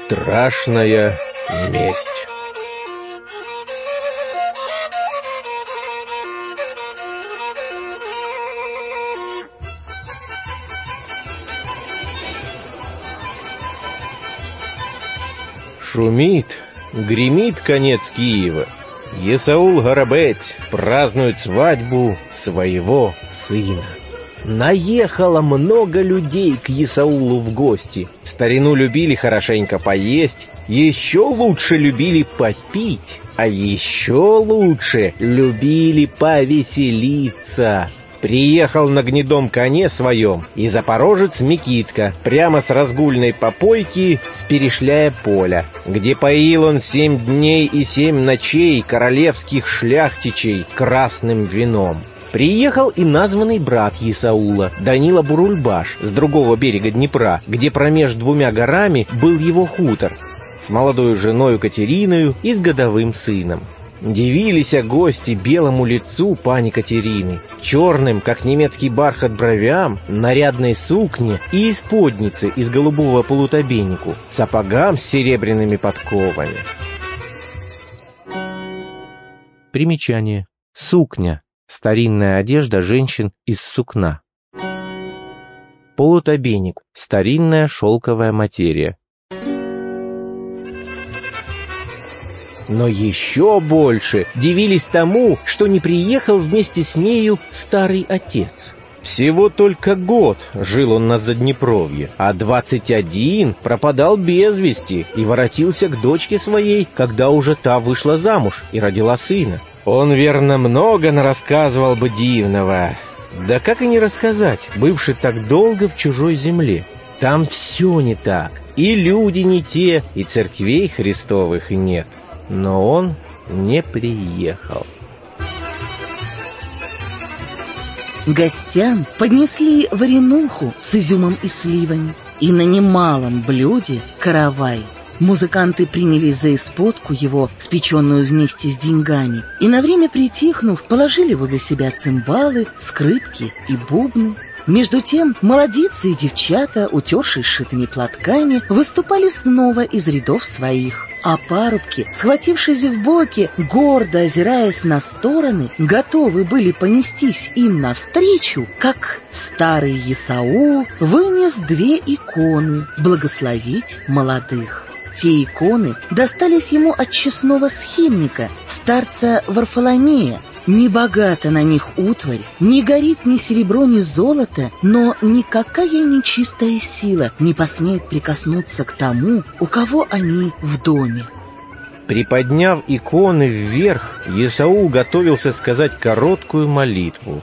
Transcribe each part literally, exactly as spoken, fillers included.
Страшная месть. Шумит, гремит конец Киева. Есаул Горобец празднует свадьбу своего сына. Наехало много людей к Есаулу в гости. В старину любили хорошенько поесть, еще лучше любили попить, а еще лучше любили повеселиться. Приехал на гнедом коне своем и запорожец Микитка прямо с разгульной попойки с перешляя поля, где поил он семь дней и семь ночей королевских шляхтичей красным вином. Приехал и названный брат Есаула, Данила Бурульбаш, с другого берега Днепра, где промеж двумя горами был его хутор, с молодою женою Катериною и с годовым сыном. Дивились гости белому лицу пани Катерины, черным, как немецкий бархат, бровям, нарядной сукне и исподнице из голубого полутобеннику, сапогам с серебряными подковами. Примечание. Сукня. Старинная одежда женщин из сукна. Полутобенник. Старинная шелковая материя. Но еще больше дивились тому, что не приехал вместе с нею старый отец. Всего только год жил он на Заднепровье, а двадцать один пропадал без вести и воротился к дочке своей, когда уже та вышла замуж и родила сына. Он, верно, много нарассказывал бы дивного. Да как и не рассказать, бывший так долго в чужой земле. Там все не так, и люди не те, и церквей Христовых нет. Но он не приехал. Гостям поднесли варенуху с изюмом и сливами, и на немалом блюде каравай. Музыканты принялись за исподку его, спеченную вместе с деньгами, и на время притихнув, положили возле себя цимбалы, скрипки и бубны. Между тем молодицы и девчата, утершись сшитыми платками, выступали снова из рядов своих, а парубки, схватившись в боки, гордо озираясь на стороны, готовы были понестись им навстречу, как старый Есаул вынес две иконы благословить молодых. Те иконы достались ему от честного схимника, старца Варфоломея. Не богата на них утварь, не горит ни серебро, ни золото, но никакая нечистая сила не посмеет прикоснуться к тому, у кого они в доме. Приподняв иконы вверх, Есаул готовился сказать короткую молитву.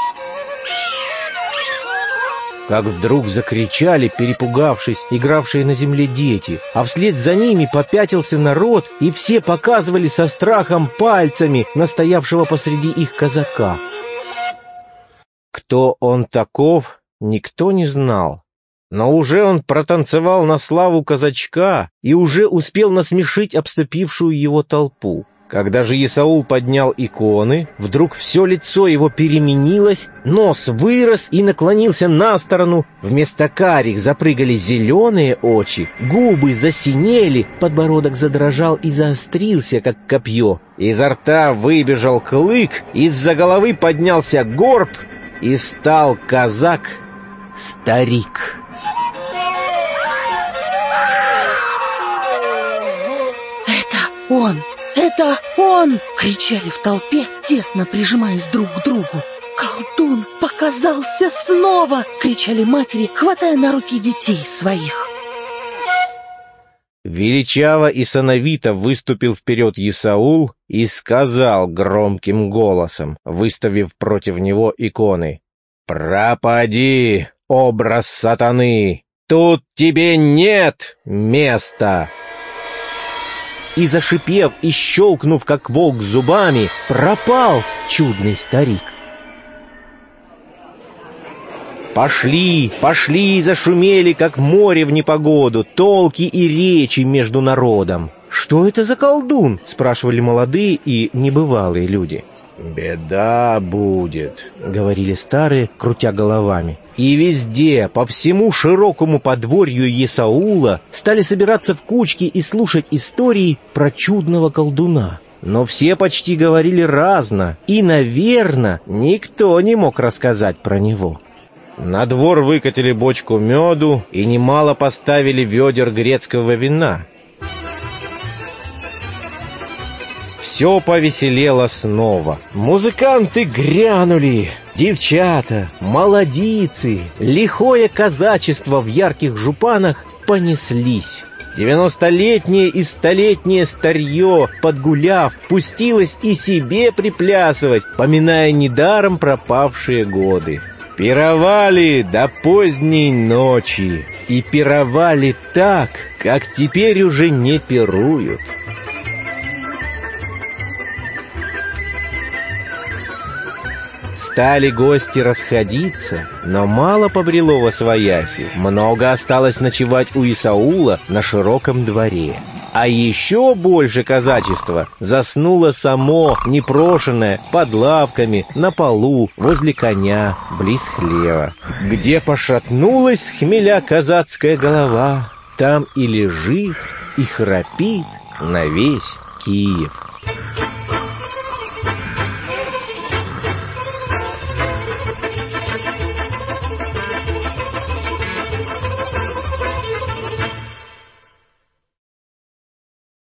Как вдруг закричали, перепугавшись, игравшие на земле дети, а вслед за ними попятился народ, и все показывали со страхом пальцами на стоявшего посреди их казака. Кто он таков, никто не знал, но уже он протанцевал на славу казачка и уже успел насмешить обступившую его толпу. Когда же Есаул поднял иконы, вдруг все лицо его переменилось, нос вырос и наклонился на сторону, вместо карих запрыгали зеленые очи, губы засинели, подбородок задрожал и заострился, как копье. Изо рта выбежал клык, из-за головы поднялся горб, и стал казак-старик. «Это он! Это он!» — кричали в толпе, тесно прижимаясь друг к другу. «Колдун показался снова!» — кричали матери, хватая на руки детей своих. Величаво и сановито выступил вперед Есаул и сказал громким голосом, выставив против него иконы: «Пропади, образ сатаны! Тут тебе нет места!» И, зашипев и щелкнув, как волк зубами, пропал чудный старик. Пошли, пошли и зашумели, как море в непогоду, толки и речи между народом. «Что это за колдун?» — спрашивали молодые и небывалые люди. «Беда будет», — говорили старые, крутя головами. И везде, по всему широкому подворью Есаула, стали собираться в кучки и слушать истории про чудного колдуна. Но все почти говорили разно, и, наверное, никто не мог рассказать про него. На двор выкатили бочку меду и немало поставили ведер грецкого вина. Все повеселело снова. Музыканты грянули, девчата, молодицы, лихое казачество в ярких жупанах понеслись. Девяностолетнее и столетнее старье, подгуляв, пустилось и себе приплясывать, поминая недаром пропавшие годы. Пировали до поздней ночи, и пировали так, как теперь уже не пируют. Стали гости расходиться, но мало побрело восвояси. Много осталось ночевать у Есаула на широком дворе. А еще больше казачества заснуло само, непрошенное, под лавками, на полу, возле коня, близ хлева. Где пошатнулась с хмеля казацкая голова, там и лежит, и храпит на весь Киев.